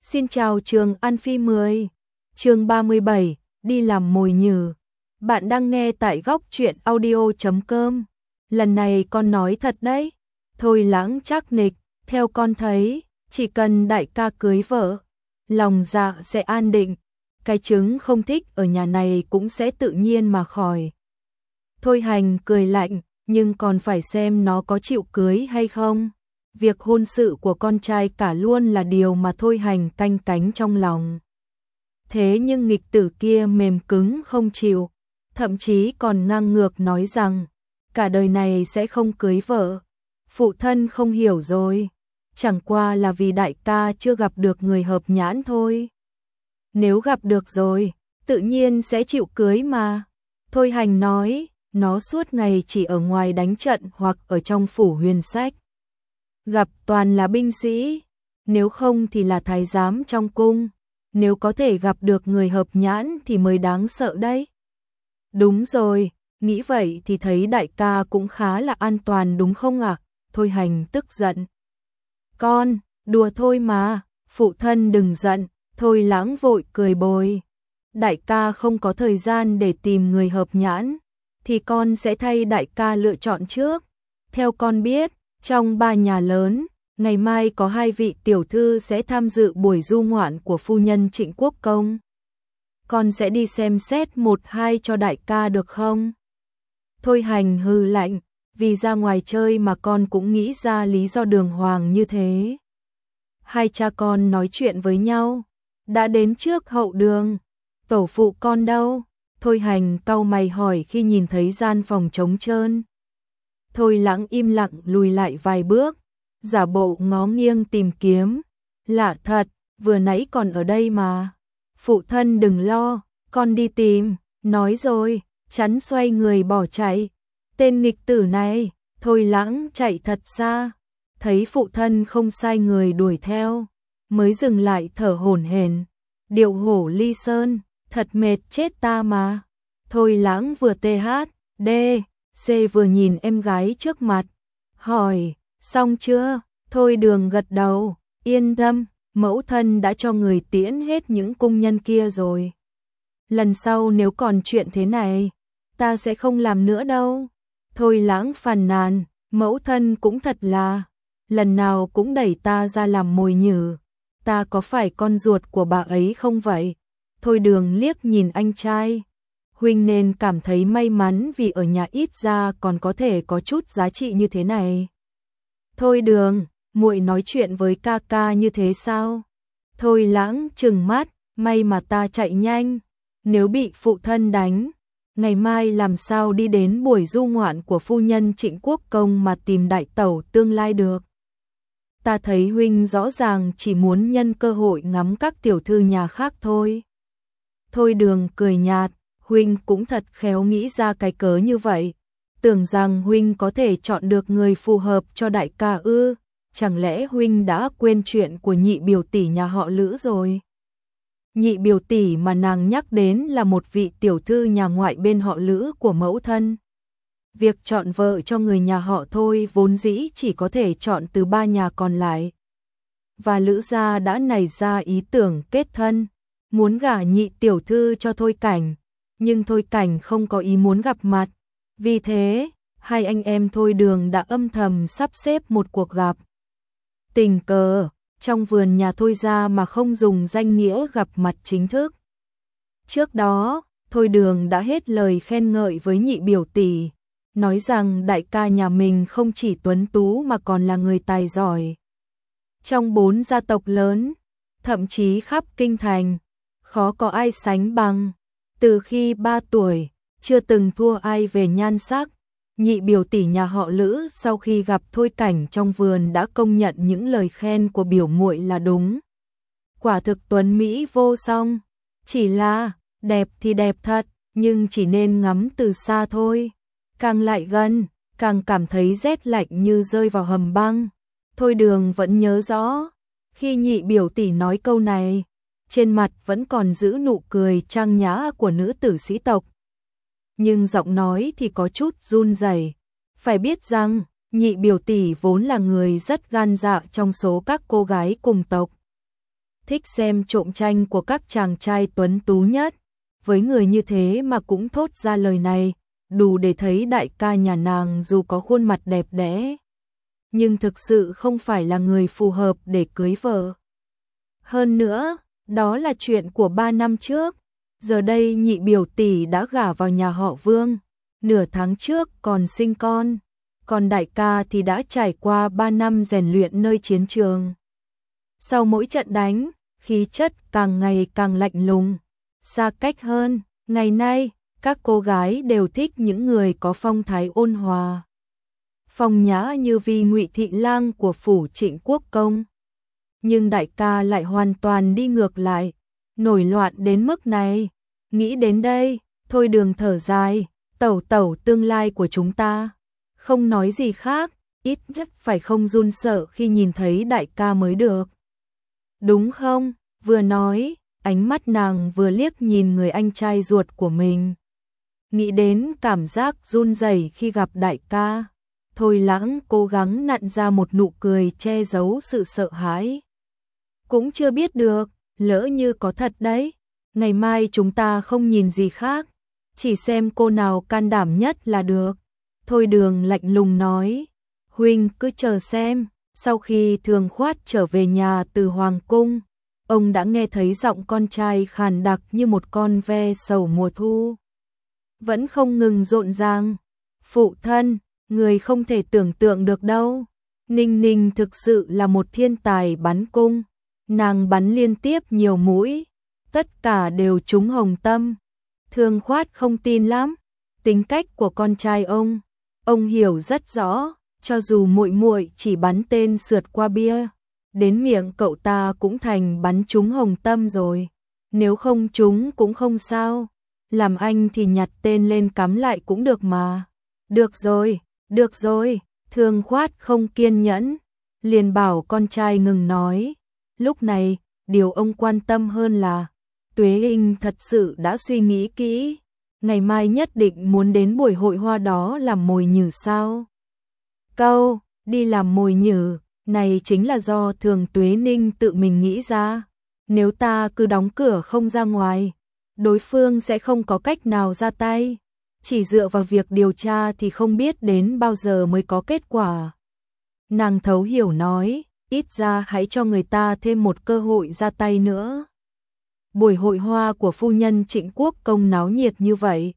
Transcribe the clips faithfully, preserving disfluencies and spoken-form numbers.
Xin chào trường An Phi mười. Chương ba mươi bảy, đi làm mồi nhử. Bạn đang nghe tại góc truyện audio chấm com. Lần này con nói thật đấy. Thôi Lãng chắc nịch, theo con thấy, chỉ cần đại ca cưới vợ, lòng dạ sẽ an định. Cái trứng không thích ở nhà này cũng sẽ tự nhiên mà khỏi. Thôi Hành cười lạnh, nhưng còn phải xem nó có chịu cưới hay không. Việc hôn sự của con trai cả luôn là điều mà Thôi Hành canh cánh trong lòng. Thế nhưng nghịch tử kia mềm cứng không chịu, thậm chí còn ngang ngược nói rằng cả đời này sẽ không cưới vợ. Phụ thân không hiểu rồi, chẳng qua là vì đại ca chưa gặp được người hợp nhãn thôi. Nếu gặp được rồi, tự nhiên sẽ chịu cưới mà. Thôi Hành nói, nó suốt ngày chỉ ở ngoài đánh trận hoặc ở trong phủ huyền sách. Gặp toàn là binh sĩ, nếu không thì là thái giám trong cung, nếu có thể gặp được người hợp nhãn thì mới đáng sợ đấy. Đúng rồi, nghĩ vậy thì thấy đại ca cũng khá là an toàn đúng không ạ? À? Thôi Hành tức giận. Con, đùa thôi mà, phụ thân đừng giận, Thôi Lãng vội cười bồi. Đại ca không có thời gian để tìm người hợp nhãn, thì con sẽ thay đại ca lựa chọn trước. Theo con biết, trong ba nhà lớn, ngày mai có hai vị tiểu thư sẽ tham dự buổi du ngoạn của phu nhân Trịnh Quốc Công. Con sẽ đi xem xét một hai cho đại ca được không? Thôi Hành hừ lạnh, vì ra ngoài chơi mà con cũng nghĩ ra lý do đường hoàng như thế. Hai cha con nói chuyện với nhau, đã đến trước hậu đường. Tổ phụ con đâu? Thôi Hành cau mày hỏi khi nhìn thấy gian phòng trống trơn. Thôi Lãng im lặng lùi lại vài bước, giả bộ ngó nghiêng tìm kiếm. Lạ thật, vừa nãy còn ở đây mà. Phụ thân đừng lo, con đi tìm, nói rồi, chắn xoay người bỏ chạy. Tên nghịch tử này, Thôi Lãng chạy thật xa, thấy phụ thân không sai người đuổi theo, mới dừng lại thở hổn hển. Điệu hổ ly sơn, thật mệt chết ta mà. Thôi Lãng vừa tê hát, đê, C vừa nhìn em gái trước mặt, hỏi, xong chưa? Thôi Đường gật đầu, yên tâm, mẫu thân đã cho người tiễn hết những cung nhân kia rồi. Lần sau nếu còn chuyện thế này, ta sẽ không làm nữa đâu. Thôi Lãng phàn nàn, mẫu thân cũng thật là, lần nào cũng đẩy ta ra làm mồi nhử. Ta có phải con ruột của bà ấy không vậy? Thôi Đường liếc nhìn anh trai. Huynh nên cảm thấy may mắn vì ở nhà ít ra còn có thể có chút giá trị như thế này. Thôi Đường, muội nói chuyện với ca ca như thế sao? Thôi Lãng trừng mắt, may mà ta chạy nhanh. Nếu bị phụ thân đánh, ngày mai làm sao đi đến buổi du ngoạn của phu nhân Trịnh Quốc Công mà tìm đại tẩu tương lai được. Ta thấy huynh rõ ràng chỉ muốn nhân cơ hội ngắm các tiểu thư nhà khác thôi. Thôi Đường cười nhạt, huynh cũng thật khéo nghĩ ra cái cớ như vậy. Tưởng rằng huynh có thể chọn được người phù hợp cho đại ca ư, chẳng lẽ huynh đã quên chuyện của nhị biểu tỷ nhà họ Lữ rồi? Nhị biểu tỷ mà nàng nhắc đến là một vị tiểu thư nhà ngoại bên họ Lữ của mẫu thân. Việc chọn vợ cho người nhà họ Thôi vốn dĩ chỉ có thể chọn từ ba nhà còn lại. Và Lữ gia đã nảy ra ý tưởng kết thân, muốn gả nhị tiểu thư cho Thôi Cảnh, nhưng Thôi Cảnh không có ý muốn gặp mặt. Vì thế, hai anh em Thôi Đường đã âm thầm sắp xếp một cuộc gặp. Tình cờ, trong vườn nhà Thôi gia mà không dùng danh nghĩa gặp mặt chính thức. Trước đó, Thôi Đường đã hết lời khen ngợi với nhị biểu tỷ, nói rằng đại ca nhà mình không chỉ tuấn tú mà còn là người tài giỏi. Trong bốn gia tộc lớn, thậm chí khắp kinh thành, khó có ai sánh bằng. Từ khi ba tuổi, chưa từng thua ai về nhan sắc. Nhị biểu tỷ nhà họ Lữ sau khi gặp Thôi Cảnh trong vườn đã công nhận những lời khen của biểu muội là đúng. Quả thực tuấn mỹ vô song, chỉ là đẹp thì đẹp thật, nhưng chỉ nên ngắm từ xa thôi. Càng lại gần, càng cảm thấy rét lạnh như rơi vào hầm băng. Thôi Đường vẫn nhớ rõ, khi nhị biểu tỷ nói câu này, trên mặt vẫn còn giữ nụ cười trang nhã của nữ tử sĩ tộc. Nhưng giọng nói thì có chút run rẩy. Phải biết rằng, nhị biểu tỷ vốn là người rất gan dạ trong số các cô gái cùng tộc. thích xem trộm tranh của các chàng trai tuấn tú nhất. Với người như thế mà cũng thốt ra lời này, đủ để thấy đại ca nhà nàng dù có khuôn mặt đẹp đẽ, nhưng thực sự không phải là người phù hợp để cưới vợ. Hơn nữa, đó là chuyện của ba năm trước, giờ đây nhị biểu tỷ đã gả vào nhà họ Vương, nửa tháng trước còn sinh con, còn đại ca thì đã trải qua ba năm rèn luyện nơi chiến trường. Sau mỗi trận đánh, khí chất càng ngày càng lạnh lùng, xa cách hơn. Ngày nay, các cô gái đều thích những người có phong thái ôn hòa, phong nhã như Vi Ngụy thị lang của phủ Trịnh Quốc công. Nhưng đại ca lại hoàn toàn đi ngược lại, nổi loạn đến mức này. Nghĩ đến đây, Thôi Đường thở dài, tẩu tẩu tương lai của chúng ta. Không nói gì khác, ít nhất phải không run sợ khi nhìn thấy đại ca mới được. Đúng không? Vừa nói, ánh mắt nàng vừa liếc nhìn người anh trai ruột của mình. Nghĩ đến cảm giác run rẩy khi gặp đại ca, Thôi Lãng cố gắng nặn ra một nụ cười che giấu sự sợ hãi. Cũng chưa biết được, lỡ như có thật đấy, ngày mai chúng ta không nhìn gì khác, chỉ xem cô nào can đảm nhất là được. Thôi Đường lạnh lùng nói, huynh cứ chờ xem. Sau khi Thường Khoát trở về nhà từ Hoàng cung, ông đã nghe thấy giọng con trai khàn đặc như một con ve sầu mùa thu, vẫn không ngừng rộn ràng. Phụ thân, người không thể tưởng tượng được đâu. Ninh Ninh thực sự là một thiên tài bắn cung, nàng bắn liên tiếp nhiều mũi, tất cả đều trúng hồng tâm. Thường Khoát không tin lắm, tính cách của con trai ông, ông hiểu rất rõ. Cho dù muội muội chỉ bắn tên sượt qua bia, đến miệng cậu ta cũng thành bắn trúng hồng tâm rồi. Nếu không trúng cũng không sao, làm anh thì nhặt tên lên cắm lại cũng được mà. Được rồi, được rồi, Thường Khoát không kiên nhẫn, liền bảo con trai ngừng nói. Lúc này, điều ông quan tâm hơn là Tuế Inh thật sự đã suy nghĩ kỹ, ngày mai nhất định muốn đến buổi hội hoa đó làm mồi nhử sao? Câu, đi làm mồi nhử, này chính là do Thường Tuế Ninh tự mình nghĩ ra. Nếu ta cứ đóng cửa không ra ngoài, đối phương sẽ không có cách nào ra tay. Chỉ dựa vào việc điều tra thì không biết đến bao giờ mới có kết quả. Nàng thấu hiểu nói, ít ra hãy cho người ta thêm một cơ hội ra tay nữa. Buổi hội hoa của phu nhân Trịnh Quốc công náo nhiệt như vậy,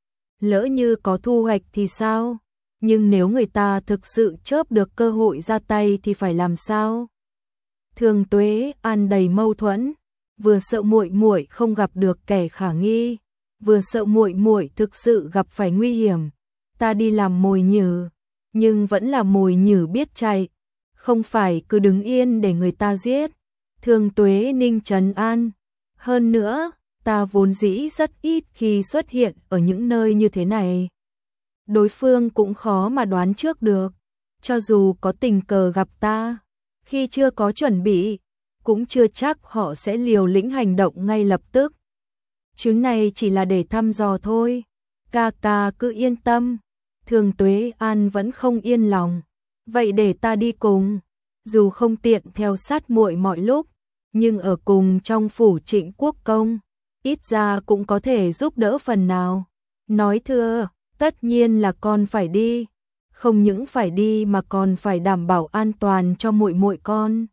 lỡ như có thu hoạch thì sao? Nhưng nếu người ta thực sự chớp được cơ hội ra tay thì phải làm sao? Thường Tuế An đầy mâu thuẫn, vừa sợ muội muội không gặp được kẻ khả nghi, vừa sợ muội muội thực sự gặp phải nguy hiểm. Ta đi làm mồi nhử, nhưng vẫn là mồi nhử biết chạy, không phải cứ đứng yên để người ta giết. Thường Tuế Ninh trấn an, hơn nữa, ta vốn dĩ rất ít khi xuất hiện ở những nơi như thế này. Đối phương cũng khó mà đoán trước được, cho dù có tình cờ gặp ta, khi chưa có chuẩn bị, cũng chưa chắc họ sẽ liều lĩnh hành động ngay lập tức. Chuyến này chỉ là để thăm dò thôi, ca ca cứ yên tâm. Thường Tuế An vẫn không yên lòng, vậy để ta đi cùng, dù không tiện theo sát muội mọi lúc, nhưng ở cùng trong phủ Trịnh Quốc công, ít ra cũng có thể giúp đỡ phần nào. Nói thưa, tất nhiên là con phải đi, không những phải đi mà còn phải đảm bảo an toàn cho muội muội con.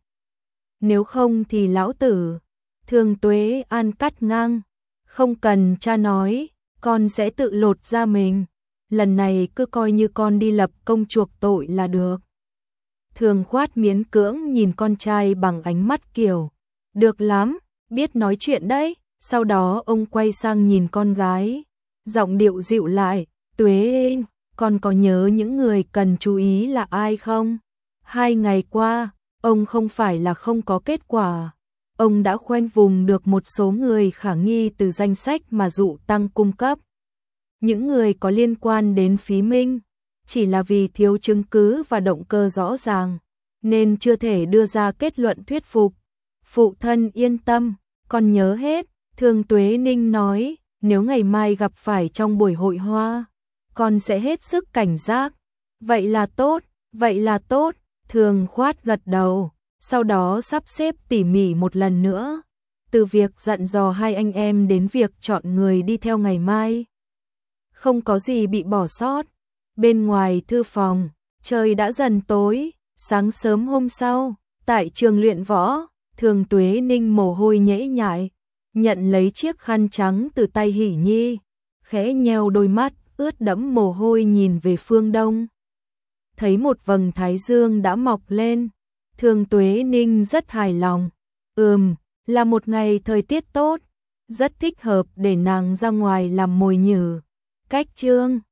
Nếu không thì lão tử. Thường Tuế An cắt ngang, không cần cha nói, con sẽ tự lột ra mình. Lần này cứ coi như con đi lập công chuộc tội là được. Thường Khoát miễn cưỡng nhìn con trai bằng ánh mắt kiểu, được lắm, biết nói chuyện đấy. Sau đó ông quay sang nhìn con gái, giọng điệu dịu lại, Tuế, con có nhớ những người cần chú ý là ai không? Hai ngày qua, ông không phải là không có kết quả. Ông đã khoanh vùng được một số người khả nghi từ danh sách mà Dụ Tăng cung cấp. Những người có liên quan đến Phí Minh, chỉ là vì thiếu chứng cứ và động cơ rõ ràng, nên chưa thể đưa ra kết luận thuyết phục. Phụ thân yên tâm, con nhớ hết. Thường Tuế Ninh nói, nếu ngày mai gặp phải trong buổi hội hoa, con sẽ hết sức cảnh giác. Vậy là tốt, vậy là tốt. Thường Khoát gật đầu, sau đó sắp xếp tỉ mỉ một lần nữa, từ việc dặn dò hai anh em đến việc chọn người đi theo ngày mai. Không có gì bị bỏ sót. Bên ngoài thư phòng, trời đã dần tối, sáng sớm hôm sau, tại trường luyện võ, Thường Tuế Ninh mồ hôi nhễ nhại, nhận lấy chiếc khăn trắng từ tay Hỷ Nhi, khẽ nheo đôi mắt, ướt đẫm mồ hôi nhìn về phương đông. Thấy một vầng thái dương đã mọc lên, Thường Tuế Ninh rất hài lòng. Ừm, là một ngày thời tiết tốt, rất thích hợp để nàng ra ngoài làm mồi nhử. Cách chương